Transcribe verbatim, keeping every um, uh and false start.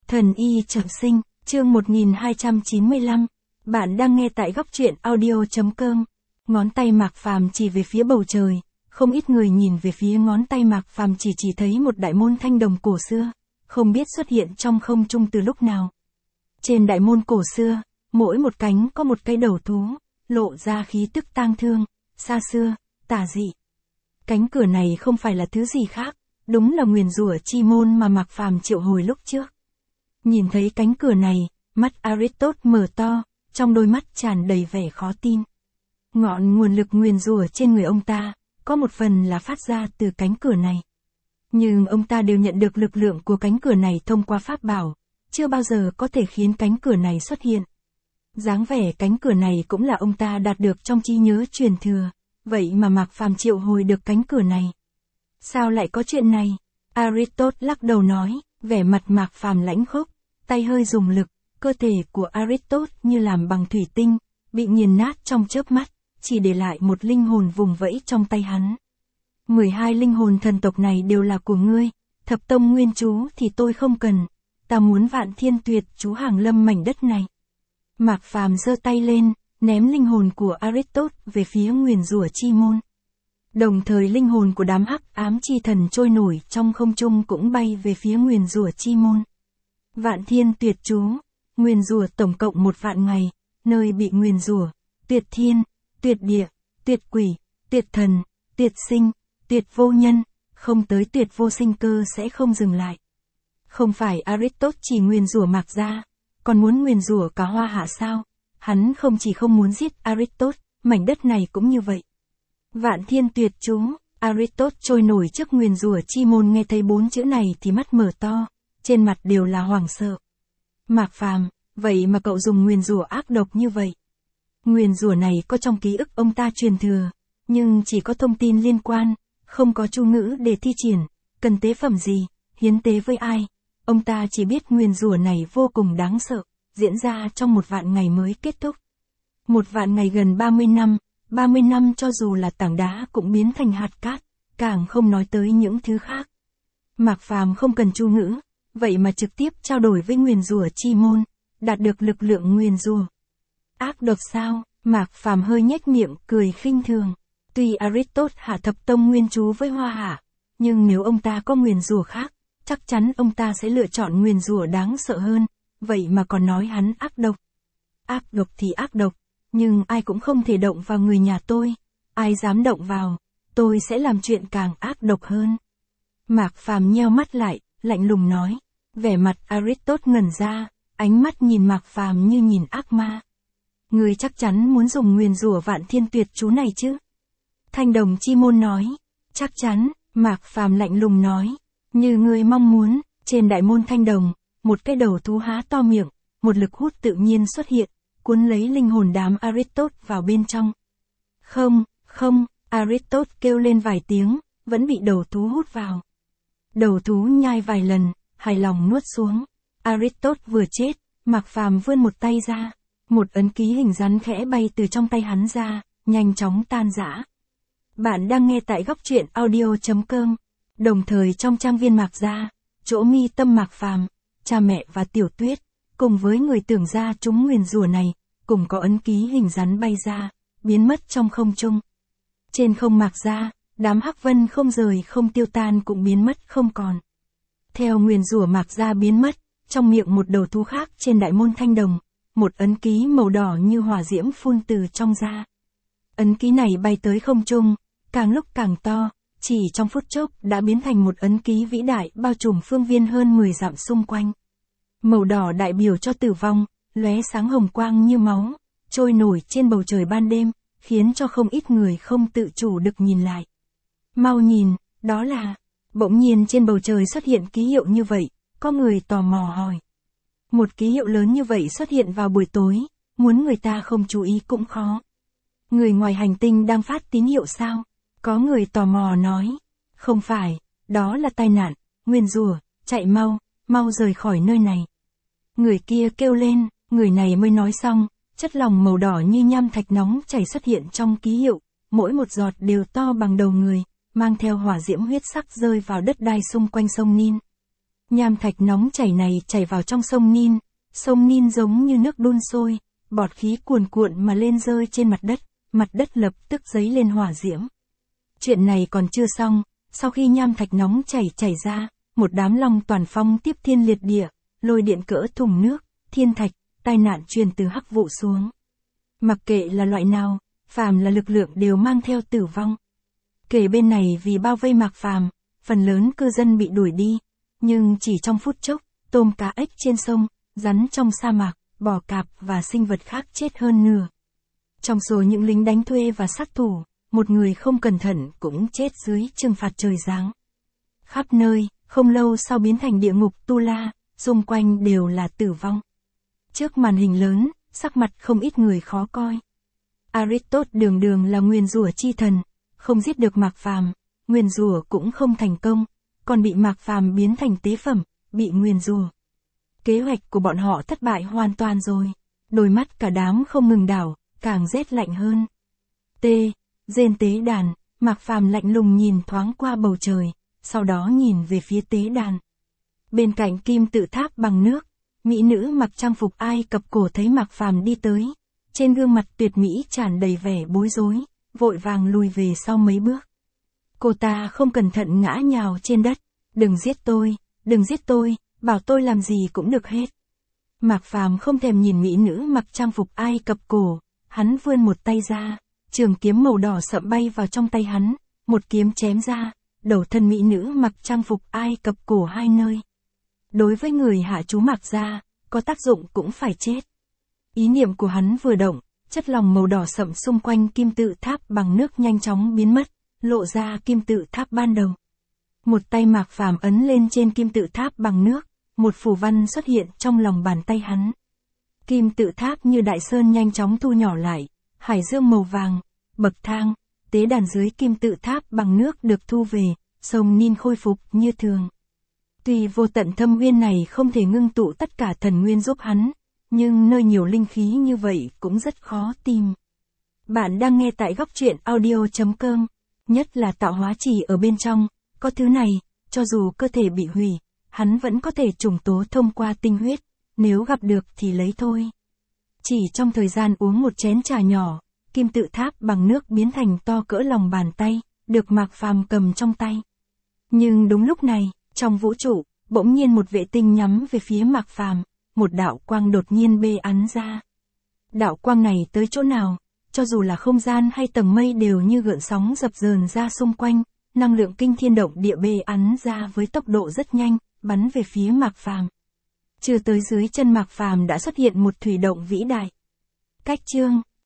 Thần y trọng sinh, chương một nghìn hai trăm chín mươi lăm. Bạn đang nghe tại góc truyện audio chấm com. Ngón tay Mạc Phàm chỉ về phía bầu trời, không ít người nhìn về phía ngón tay Mạc Phàm chỉ chỉ thấy một đại môn thanh đồng cổ xưa, không biết xuất hiện trong không trung từ lúc nào. Trên đại môn cổ xưa, mỗi một cánh có một cái đầu thú, lộ ra khí tức tang thương, xa xưa, tà dị. Cánh cửa này không phải là thứ gì khác, đúng là nguyền rủa chi môn mà Mạc Phàm triệu hồi lúc trước. Nhìn thấy cánh cửa này, mắt Aristotle mở to, trong đôi mắt tràn đầy vẻ khó tin. Ngọn nguồn lực nguyền rủa trên người ông ta, có một phần là phát ra từ cánh cửa này. Nhưng ông ta đều nhận được lực lượng của cánh cửa này thông qua pháp bảo, chưa bao giờ có thể khiến cánh cửa này xuất hiện. Dáng vẻ cánh cửa này cũng là ông ta đạt được trong trí nhớ truyền thừa, vậy mà Mạc Phàm triệu hồi được cánh cửa này. Sao lại có chuyện này? Aristotle lắc đầu nói, vẻ mặt Mạc Phàm lãnh khốc, tay hơi dùng lực, cơ thể của Aristotle như làm bằng thủy tinh, bị nghiền nát trong chớp mắt, chỉ để lại một linh hồn vùng vẫy trong tay hắn. mười hai linh hồn thần tộc này đều là của ngươi, thập tông nguyên chú thì tôi không cần, ta muốn vạn thiên tuyệt chú hàng lâm mảnh đất này. Mạc Phàm giơ tay lên, ném linh hồn của Aristotle về phía nguyền rủa chi môn. Đồng thời linh hồn của đám hắc ám chi thần trôi nổi trong không trung cũng bay về phía nguyền rủa chi môn. Vạn thiên tuyệt chú, nguyền rủa tổng cộng một vạn ngày, nơi bị nguyền rủa, tuyệt thiên, tuyệt địa, tuyệt quỷ, tuyệt thần, tuyệt sinh, tuyệt vô nhân, không tới tuyệt vô sinh cơ sẽ không dừng lại. Không phải Aristotle chỉ nguyền rủa Mạc gia, còn muốn nguyền rủa cả Hoa Hạ sao? Hắn không chỉ không muốn giết Aristotle, mảnh đất này cũng như vậy. Vạn thiên tuyệt chú, Aristotle trôi nổi trước nguyền rủa chi môn nghe thấy bốn chữ này thì mắt mở to, trên mặt đều là hoảng sợ. Mạc Phàm, vậy mà cậu dùng nguyền rủa ác độc như vậy. Nguyền rủa này có trong ký ức ông ta truyền thừa, nhưng chỉ có thông tin liên quan, không có chú ngữ để thi triển, cần tế phẩm gì, hiến tế với ai. Ông ta chỉ biết nguyền rủa này vô cùng đáng sợ, diễn ra trong một vạn ngày mới kết thúc. Một vạn ngày gần ba mươi năm, ba mươi năm cho dù là tảng đá cũng biến thành hạt cát, càng không nói tới những thứ khác. Mạc Phàm không cần chú ngữ, vậy mà trực tiếp trao đổi với nguyền rủa chi môn, đạt được lực lượng nguyền rủa. Ác độc sao? Mạc Phàm hơi nhếch miệng cười khinh thường. Tuy Aristotle hạ thập tông nguyên chú với Hoa Hạ, nhưng nếu ông ta có nguyền rủa khác, chắc chắn ông ta sẽ lựa chọn nguyền rủa đáng sợ hơn, vậy mà còn nói hắn ác độc. Ác độc thì ác độc, nhưng ai cũng không thể động vào người nhà tôi, ai dám động vào, tôi sẽ làm chuyện càng ác độc hơn. Mạc Phàm nheo mắt lại, lạnh lùng nói, vẻ mặt Aristotle ngẩn ra, ánh mắt nhìn Mạc Phàm như nhìn ác ma. Ngươi chắc chắn muốn dùng nguyền rủa vạn thiên tuyệt chú này chứ? Thanh đồng chi môn nói, chắc chắn. Mạc Phàm lạnh lùng nói, như ngươi mong muốn. Trên đại môn thanh đồng, một cái đầu thú há to miệng, một lực hút tự nhiên xuất hiện, cuốn lấy linh hồn đám Aristotle vào bên trong. Không, không, Aristotle kêu lên vài tiếng, vẫn bị đầu thú hút vào. Đầu thú nhai vài lần, hài lòng nuốt xuống. Aristotle vừa chết, Mạc Phàm vươn một tay ra, một ấn ký hình rắn khẽ bay từ trong tay hắn ra, nhanh chóng tan rã. Bạn đang nghe tại góc truyện audio chấm com. Đồng thời trong trang viên Mạc gia, chỗ mi tâm Mạc Phàm, cha mẹ và Tiểu Tuyết, cùng với người tưởng ra chúng nguyền rủa này, cùng có ấn ký hình rắn bay ra, biến mất trong không trung. Trên không Mạc gia, đám hắc vân không rời không tiêu tan cũng biến mất không còn. Theo nguyền rủa Mạc gia biến mất, trong miệng một đầu thú khác trên đại môn thanh đồng, một ấn ký màu đỏ như hỏa diễm phun từ trong ra. Ấn ký này bay tới không trung, càng lúc càng to, chỉ trong phút chốc đã biến thành một ấn ký vĩ đại bao trùm phương viên hơn mười dặm xung quanh. Màu đỏ đại biểu cho tử vong, lóe sáng hồng quang như máu, trôi nổi trên bầu trời ban đêm, khiến cho không ít người không tự chủ được nhìn lại. Mau nhìn, đó là... Bỗng nhiên trên bầu trời xuất hiện ký hiệu như vậy, có người tò mò hỏi. Một ký hiệu lớn như vậy xuất hiện vào buổi tối, muốn người ta không chú ý cũng khó. Người ngoài hành tinh đang phát tín hiệu sao? Có người tò mò nói. Không phải, đó là tai nạn, nguyền rủa, chạy mau, mau rời khỏi nơi này. Người kia kêu lên, người này mới nói xong, chất lỏng màu đỏ như nham thạch nóng chảy xuất hiện trong ký hiệu, mỗi một giọt đều to bằng đầu người, mang theo hỏa diễm huyết sắc rơi vào đất đai xung quanh sông Nin. Nham thạch nóng chảy này chảy vào trong sông Nin, sông Nin giống như nước đun sôi, bọt khí cuồn cuộn mà lên rơi trên mặt đất, mặt đất lập tức dấy lên hỏa diễm. Chuyện này còn chưa xong, sau khi nham thạch nóng chảy chảy ra, một đám long toàn phong tiếp thiên liệt địa, lôi điện cỡ thùng nước, thiên thạch, tai nạn truyền từ hắc vụ xuống. Mặc kệ là loại nào, phàm là lực lượng đều mang theo tử vong. Kể bên này vì bao vây Mạc Phàm, phần lớn cư dân bị đuổi đi, nhưng chỉ trong phút chốc, tôm cá ếch trên sông, rắn trong sa mạc, bò cạp và sinh vật khác chết hơn nửa. Trong số những lính đánh thuê và sát thủ, một người không cẩn thận cũng chết dưới trừng phạt trời giáng. Khắp nơi, không lâu sau biến thành địa ngục Tu La, xung quanh đều là tử vong. Trước màn hình lớn, sắc mặt không ít người khó coi. Aristotle đường đường là nguyền rủa chi thần, không giết được Mạc Phàm, nguyền rủa cũng không thành công, còn bị Mạc Phàm biến thành tế phẩm, bị nguyền rủa. Kế hoạch của bọn họ thất bại hoàn toàn rồi. Đôi mắt cả đám không ngừng đảo, càng rét lạnh hơn. T. Trên tế đàn, Mạc Phàm lạnh lùng nhìn thoáng qua bầu trời, sau đó nhìn về phía tế đàn. Bên cạnh kim tự tháp bằng nước, mỹ nữ mặc trang phục Ai Cập cổ thấy Mạc Phàm đi tới, trên gương mặt tuyệt mỹ tràn đầy vẻ bối rối, vội vàng lùi về sau mấy bước. Cô ta không cẩn thận ngã nhào trên đất, "Đừng giết tôi, đừng giết tôi, bảo tôi làm gì cũng được hết." Mạc Phàm không thèm nhìn mỹ nữ mặc trang phục Ai Cập cổ, hắn vươn một tay ra, trường kiếm màu đỏ sậm bay vào trong tay hắn, một kiếm chém ra, đầu thân mỹ nữ mặc trang phục Ai Cập cổ hai nơi. Đối với người hạ chú Mạc gia, có tác dụng cũng phải chết. Ý niệm của hắn vừa động, chất lỏng màu đỏ sậm xung quanh kim tự tháp bằng nước nhanh chóng biến mất, lộ ra kim tự tháp ban đầu. Một tay Mạc Phàm ấn lên trên kim tự tháp bằng nước, một phù văn xuất hiện trong lòng bàn tay hắn. Kim tự tháp như đại sơn nhanh chóng thu nhỏ lại, hải dương màu vàng, bậc thang, tế đàn dưới kim tự tháp bằng nước được thu về, sông Nin khôi phục như thường. Tuy vô tận thâm nguyên này không thể ngưng tụ tất cả thần nguyên giúp hắn, nhưng nơi nhiều linh khí như vậy cũng rất khó tìm. Bạn đang nghe tại góc truyện audio chấm com, nhất là tạo hóa trì ở bên trong, có thứ này, cho dù cơ thể bị hủy, hắn vẫn có thể trùng tố thông qua tinh huyết, nếu gặp được thì lấy thôi. Chỉ trong thời gian uống một chén trà nhỏ, kim tự tháp bằng nước biến thành to cỡ lòng bàn tay, được Mạc Phàm cầm trong tay. Nhưng đúng lúc này, trong vũ trụ, bỗng nhiên một vệ tinh nhắm về phía Mạc Phàm, một đạo quang đột nhiên bê ắn ra. Đạo quang này tới chỗ nào, cho dù là không gian hay tầng mây đều như gợn sóng dập dờn ra xung quanh, năng lượng kinh thiên động địa bê ắn ra với tốc độ rất nhanh, bắn về phía Mạc Phàm. Chưa tới dưới chân Mạc Phàm đã xuất hiện một thủy động vĩ đại. Cách chương